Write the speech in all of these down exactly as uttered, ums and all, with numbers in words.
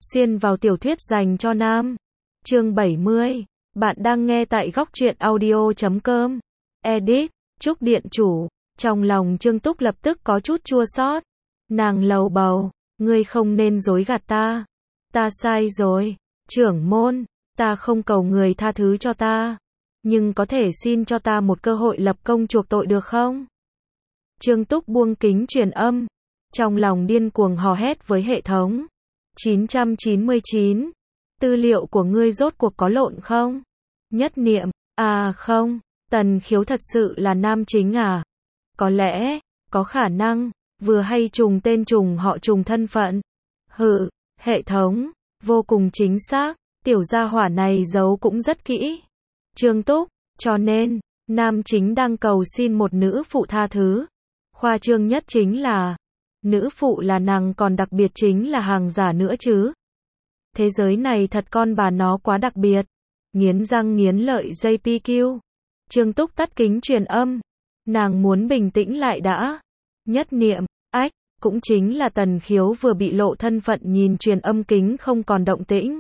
Xuyên vào tiểu thuyết dành cho nam. Chương bảy mươi. Bạn đang nghe tại góc truyện audio chấm com. Edit. Trúc điện chủ. Trong lòng Trương Túc lập tức có chút chua xót. Nàng lầu bầu. Ngươi không nên dối gạt ta. Ta sai rồi. Trưởng môn. Ta không cầu người tha thứ cho ta. Nhưng có thể xin cho ta một cơ hội lập công chuộc tội được không? Trương Túc buông kính truyền âm. Trong lòng điên cuồng hò hét với hệ thống. chín trăm chín mươi chín. Tư liệu của ngươi rốt cuộc có lộn không? Nhất niệm. À không. Tần Khiếu thật sự là nam chính à? Có lẽ. Có khả năng. Vừa hay trùng tên trùng họ trùng thân phận. Hự. Hệ thống. Vô cùng chính xác. Tiểu gia hỏa này giấu cũng rất kỹ. Trương Túc. Cho nên. Nam chính đang cầu xin một nữ phụ tha thứ. Khoa trương nhất chính là. Nữ phụ là nàng còn đặc biệt chính là hàng giả nữa chứ. Thế giới này thật con bà nó quá đặc biệt. Nghiến răng nghiến lợi gi pê quy. Trương Túc tắt kính truyền âm. Nàng muốn bình tĩnh lại đã. Nhất niệm. Ách. Cũng chính là Tần Khiếu vừa bị lộ thân phận nhìn truyền âm kính không còn động tĩnh.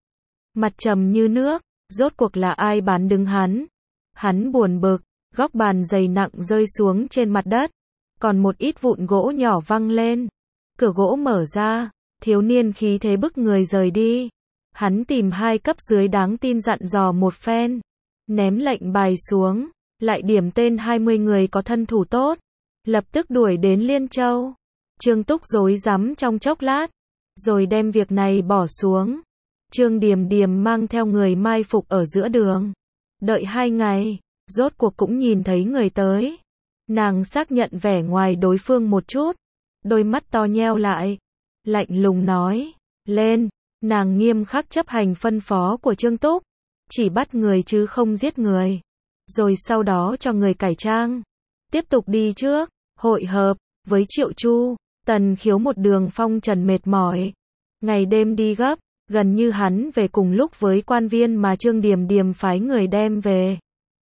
Mặt trầm như nước. Rốt cuộc là ai bán đứng hắn. Hắn buồn bực. Góc bàn dày nặng rơi xuống trên mặt đất. Còn một ít vụn gỗ nhỏ văng lên. Cửa gỗ mở ra. Thiếu niên khí thế bức người rời đi. Hắn tìm hai cấp dưới đáng tin dặn dò một phen. Ném lệnh bài xuống. Lại điểm tên hai mươi người có thân thủ tốt. Lập tức đuổi đến Liên Châu. Trương Túc rối rắm trong chốc lát. Rồi đem việc này bỏ xuống. Trương Điềm Điềm mang theo người mai phục ở giữa đường. Đợi hai ngày. Rốt cuộc cũng nhìn thấy người tới. Nàng xác nhận vẻ ngoài đối phương một chút. Đôi mắt to nheo lại. Lạnh lùng nói. Lên. Nàng nghiêm khắc chấp hành phân phó của Trương Túc. Chỉ bắt người chứ không giết người. Rồi sau đó cho người cải trang. Tiếp tục đi trước. Hội hợp. Với Triệu Chu. Tần Khiếu một đường phong trần mệt mỏi. Ngày đêm đi gấp. Gần như hắn về cùng lúc với quan viên mà Trương Điềm Điềm phái người đem về.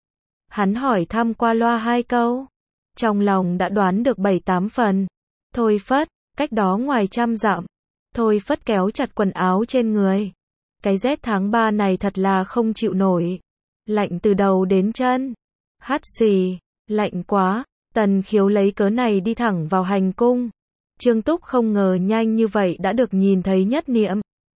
Hắn hỏi thăm qua loa hai câu. Trong lòng đã đoán được bảy tám phần. Thôi Phất, cách đó ngoài trăm dặm. Thôi Phất kéo chặt quần áo trên người. Cái rét tháng ba này thật là không chịu nổi. Lạnh từ đầu đến chân. Hắt xì, lạnh quá. Tần Khiếu lấy cớ này đi thẳng vào hành cung. Trương Túc không ngờ nhanh như vậy đã được nhìn thấy Nhất Niệm.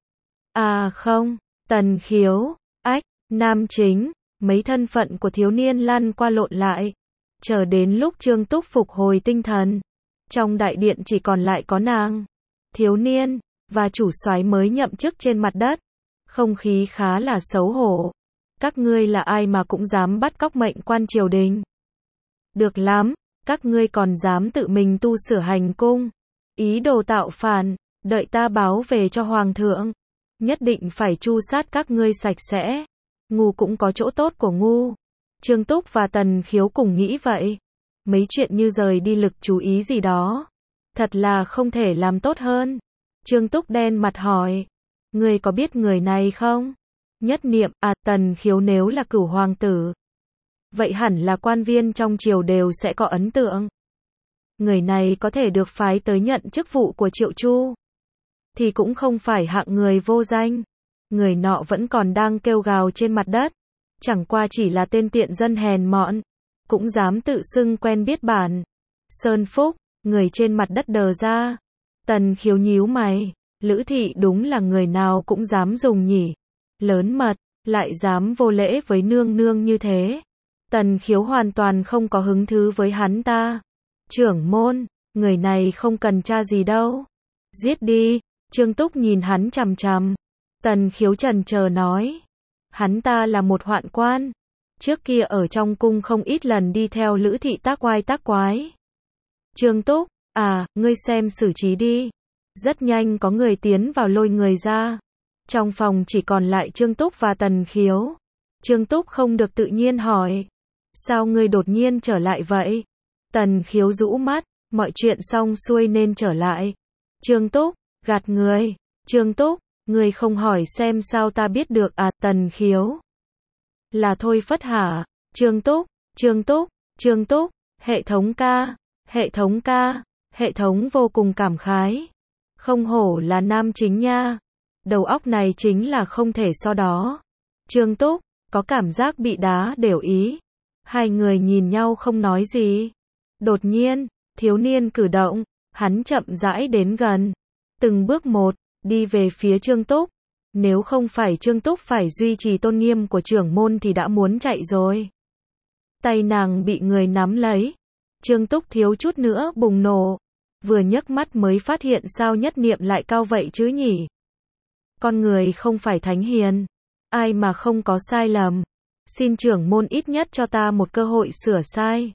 À không, Tần Khiếu, ách, nam chính, mấy thân phận của thiếu niên lăn qua lộn lại. Chờ đến lúc Trương Túc phục hồi tinh thần. Trong đại điện chỉ còn lại có nàng, thiếu niên, và chủ soái mới nhậm chức trên mặt đất. Không khí khá là xấu hổ. Các ngươi là ai mà cũng dám bắt cóc mệnh quan triều đình? Được lắm, các ngươi còn dám tự mình tu sửa hành cung. Ý đồ tạo phản, đợi ta báo về cho hoàng thượng. Nhất định phải tru sát các ngươi sạch sẽ. Ngu cũng có chỗ tốt của ngu. Trương Túc và Tần Khiếu cùng nghĩ vậy. Mấy chuyện như rời đi lực chú ý gì đó. Thật là không thể làm tốt hơn. Trương Túc đen mặt hỏi. Ngươi có biết người này không? Nhất Niệm, à Tần Khiếu nếu là cửu hoàng tử. Vậy hẳn là quan viên trong triều đều sẽ có ấn tượng. Người này có thể được phái tới nhận chức vụ của Triệu Chu. Thì cũng không phải hạng người vô danh. Người nọ vẫn còn đang kêu gào trên mặt đất. Chẳng qua chỉ là tên tiện dân hèn mọn. Cũng dám tự xưng quen biết bản. Sơn Phúc, người trên mặt đất đờ ra. Tần Khiếu nhíu mày. Lữ thị đúng là người nào cũng dám dùng nhỉ. Lớn mật, lại dám vô lễ với nương nương như thế. Tần Khiếu hoàn toàn không có hứng thú với hắn ta. Trưởng môn, người này không cần tra gì đâu. Giết đi. Trương Túc nhìn hắn chằm chằm. Tần Khiếu chần chờ nói. Hắn ta là một hoạn quan. Trước kia ở trong cung không ít lần đi theo Lữ thị tác oai tác quái. Trương Túc, à, ngươi xem xử trí đi. Rất nhanh có người tiến vào lôi người ra. Trong phòng chỉ còn lại Trương Túc và Tần Khiếu. Trương Túc không được tự nhiên hỏi. Sao ngươi đột nhiên trở lại vậy? Tần Khiếu rũ mắt, mọi chuyện xong xuôi nên trở lại. Trương Túc, gạt người. Trương Túc, ngươi không hỏi xem sao ta biết được à? Tần Khiếu. Là Thôi Phất hả? Trương Túc, Trương Túc, Trương Túc, hệ thống ca, hệ thống ca, hệ thống vô cùng cảm khái. Không hổ là nam chính nha. Đầu óc này chính là không thể so đó. Trương Túc, có cảm giác bị đá đều ý. Hai người nhìn nhau không nói gì. Đột nhiên, thiếu niên cử động, hắn chậm rãi đến gần. Từng bước một, đi về phía Trương Túc. Nếu không phải Trương Túc phải duy trì tôn nghiêm của trưởng môn thì đã muốn chạy rồi. Tay nàng bị người nắm lấy. Trương Túc thiếu chút nữa bùng nổ. Vừa nhấc mắt mới phát hiện sao nhất niệm lại cao vậy chứ nhỉ. Con người không phải thánh hiền. Ai mà không có sai lầm. Xin trưởng môn ít nhất cho ta một cơ hội sửa sai.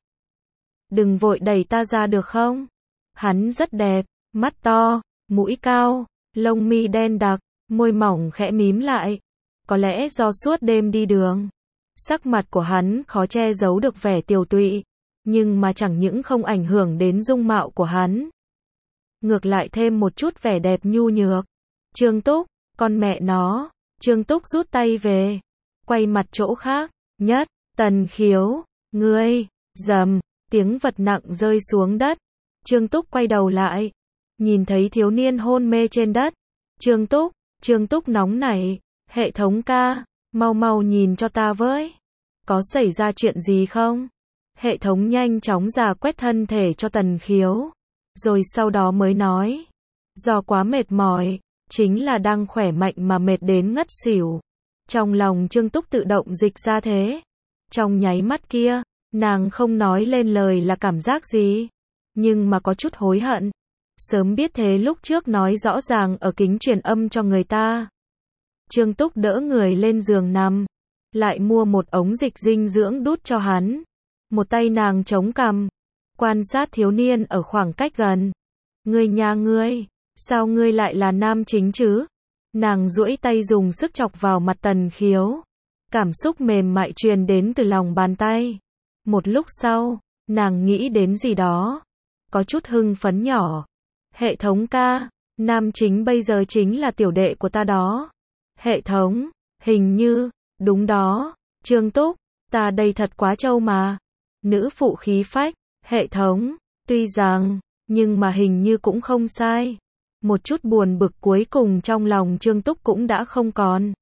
Đừng vội đẩy ta ra được không? Hắn rất đẹp, mắt to, mũi cao, lông mi đen đặc, môi mỏng khẽ mím lại. Có lẽ do suốt đêm đi đường. Sắc mặt của hắn khó che giấu được vẻ tiều tụy. Nhưng mà chẳng những không ảnh hưởng đến dung mạo của hắn. Ngược lại thêm một chút vẻ đẹp nhu nhược. Trương Túc, con mẹ nó. Trương Túc rút tay về. Quay mặt chỗ khác. Nhất, Tần Khiếu, ngươi, dầm, tiếng vật nặng rơi xuống đất. Trương Túc quay đầu lại. Nhìn thấy thiếu niên hôn mê trên đất. Trương Túc, Trương Túc nóng nảy. Hệ thống ca, mau mau nhìn cho ta với. Có xảy ra chuyện gì không? Hệ thống nhanh chóng rà quét thân thể cho Tần Khiếu. Rồi sau đó mới nói. Do quá mệt mỏi, chính là đang khỏe mạnh mà mệt đến ngất xỉu. Trong lòng Trương Túc tự động dịch ra thế. Trong nháy mắt kia, nàng không nói lên lời là cảm giác gì. Nhưng mà có chút hối hận. Sớm biết thế lúc trước nói rõ ràng ở kính truyền âm cho người ta. Trương Túc đỡ người lên giường nằm. Lại mua một ống dịch dinh dưỡng đút cho hắn. Một tay nàng chống cằm. Quan sát thiếu niên ở khoảng cách gần. Ngươi nhà ngươi, sao ngươi lại là nam chính chứ? Nàng duỗi tay dùng sức chọc vào mặt Tần Khiếu. Cảm xúc mềm mại truyền đến từ lòng bàn tay. Một lúc sau, nàng nghĩ đến gì đó. Có chút hưng phấn nhỏ. Hệ thống ca, nam chính bây giờ chính là tiểu đệ của ta đó. Hệ thống, hình như, đúng đó. Trương Túc, ta đây thật quá trâu mà. Nữ phụ khí phách. Hệ thống, tuy rằng, nhưng mà hình như cũng không sai. Một chút buồn bực cuối cùng trong lòng Trương Túc cũng đã không còn.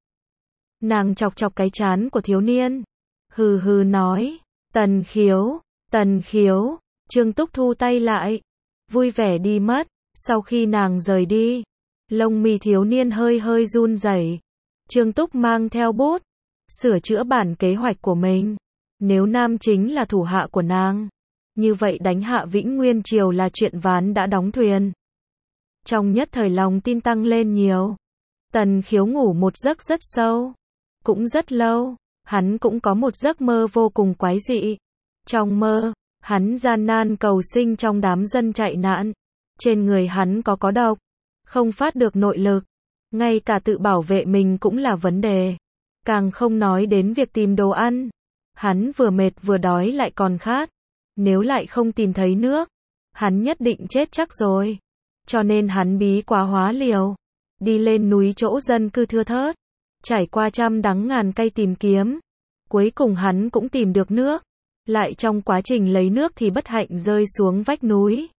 Nàng chọc chọc cái trán của thiếu niên. Hừ hừ nói. Tần Khiếu, Tần Khiếu. Trương Túc thu tay lại. Vui vẻ đi mất. Sau khi nàng rời đi, lông mi thiếu niên hơi hơi run rẩy. Trương Túc mang theo bút. Sửa chữa bản kế hoạch của mình. Nếu nam chính là thủ hạ của nàng. Như vậy đánh hạ Vĩnh Nguyên Triều là chuyện ván đã đóng thuyền. Trong nhất thời lòng tin tăng lên nhiều. Tần Khiếu ngủ một giấc rất sâu. Cũng rất lâu. Hắn cũng có một giấc mơ vô cùng quái dị. Trong mơ, hắn gian nan cầu sinh trong đám dân chạy nạn. Trên người hắn có có độc. Không phát được nội lực. Ngay cả tự bảo vệ mình cũng là vấn đề. Càng không nói đến việc tìm đồ ăn. Hắn vừa mệt vừa đói lại còn khát. Nếu lại không tìm thấy nước, hắn nhất định chết chắc rồi. Cho nên hắn bí quá hóa liều. Đi lên núi chỗ dân cư thưa thớt. Trải qua trăm đắng ngàn cay tìm kiếm. Cuối cùng hắn cũng tìm được nước. Lại trong quá trình lấy nước thì bất hạnh rơi xuống vách núi.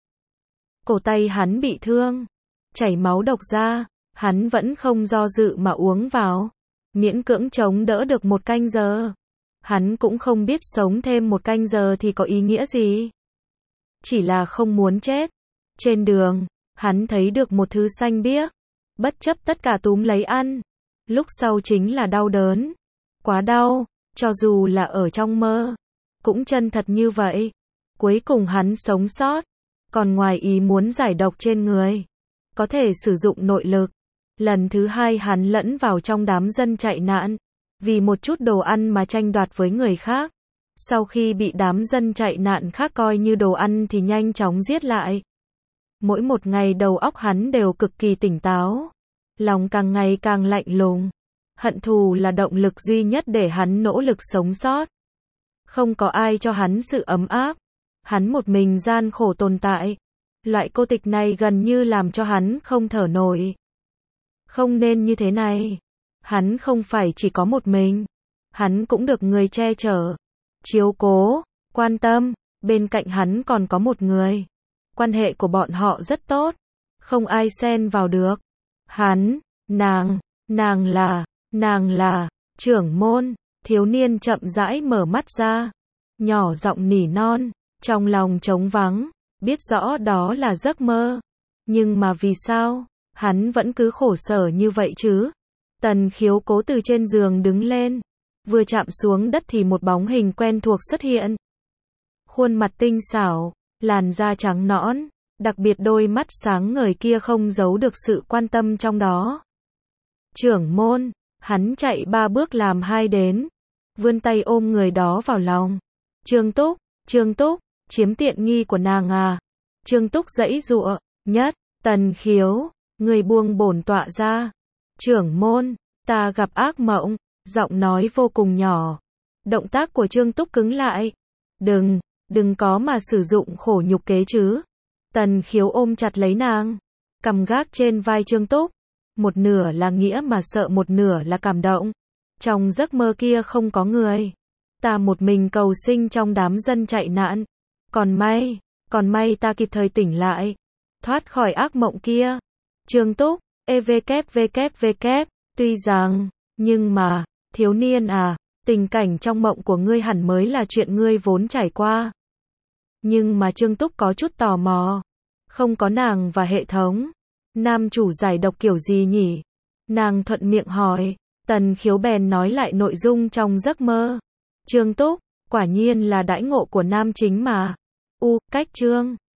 Cổ tay hắn bị thương. Chảy máu độc ra. Hắn vẫn không do dự mà uống vào. Miễn cưỡng chống đỡ được một canh giờ. Hắn cũng không biết sống thêm một canh giờ thì có ý nghĩa gì. Chỉ là không muốn chết. Trên đường, hắn thấy được một thứ xanh biếc. Bất chấp tất cả túm lấy ăn. Lúc sau chính là đau đớn. Quá đau, cho dù là ở trong mơ. Cũng chân thật như vậy. Cuối cùng hắn sống sót. Còn ngoài ý muốn giải độc trên người. Có thể sử dụng nội lực. Lần thứ hai hắn lẫn vào trong đám dân chạy nạn. Vì một chút đồ ăn mà tranh đoạt với người khác. Sau khi bị đám dân chạy nạn khác coi như đồ ăn thì nhanh chóng giết lại. Mỗi một ngày đầu óc hắn đều cực kỳ tỉnh táo. Lòng càng ngày càng lạnh lùng. Hận thù là động lực duy nhất để hắn nỗ lực sống sót. Không có ai cho hắn sự ấm áp. Hắn một mình gian khổ tồn tại. Loại cô tịch này gần như làm cho hắn không thở nổi. Không nên như thế này. Hắn không phải chỉ có một mình. Hắn cũng được người che chở, chiếu cố, quan tâm. Bên cạnh hắn còn có một người. Quan hệ của bọn họ rất tốt. Không ai xen vào được. Hắn, Nàng, nàng là, nàng là, trưởng môn, thiếu niên chậm rãi mở mắt ra, nhỏ giọng nỉ non, trong lòng trống vắng, biết rõ đó là giấc mơ. Nhưng mà vì sao, hắn vẫn cứ khổ sở như vậy chứ? Tần Khiếu cố từ trên giường đứng lên, vừa chạm xuống đất thì một bóng hình quen thuộc xuất hiện. Khuôn mặt tinh xảo, làn da trắng nõn, đặc biệt đôi mắt sáng ngời kia không giấu được sự quan tâm trong đó. Trưởng môn, hắn chạy ba bước làm hai đến, vươn tay ôm người đó vào lòng. Trương Túc, Trương Túc, chiếm tiện nghi của nàng à? Trương Túc giãy giụa, nhất, Tần Khiếu, người buông bổn tọa ra. Trưởng môn, ta gặp ác mộng, giọng nói vô cùng nhỏ. Động tác của Trương Túc cứng lại. Đừng, đừng có mà sử dụng khổ nhục kế chứ. Tần Khiếu ôm chặt lấy nàng, cầm gác trên vai Trương Túc. Một nửa là nghĩa mà sợ, một nửa là cảm động. Trong giấc mơ kia không có người. Ta một mình cầu sinh trong đám dân chạy nạn. Còn may, còn may ta kịp thời tỉnh lại, thoát khỏi ác mộng kia. Trương Túc, e vê kép vê kép vê kép, tuy rằng, nhưng mà, thiếu niên à, tình cảnh trong mộng của ngươi hẳn mới là chuyện ngươi vốn trải qua. Nhưng mà Trương Túc có chút tò mò. Không có nàng và hệ thống, nam chủ giải độc kiểu gì nhỉ? Nàng thuận miệng hỏi. Tần Khiếu bèn nói lại nội dung trong giấc mơ. Trương Túc, quả nhiên là đãi ngộ của nam chính mà. U, cách chương.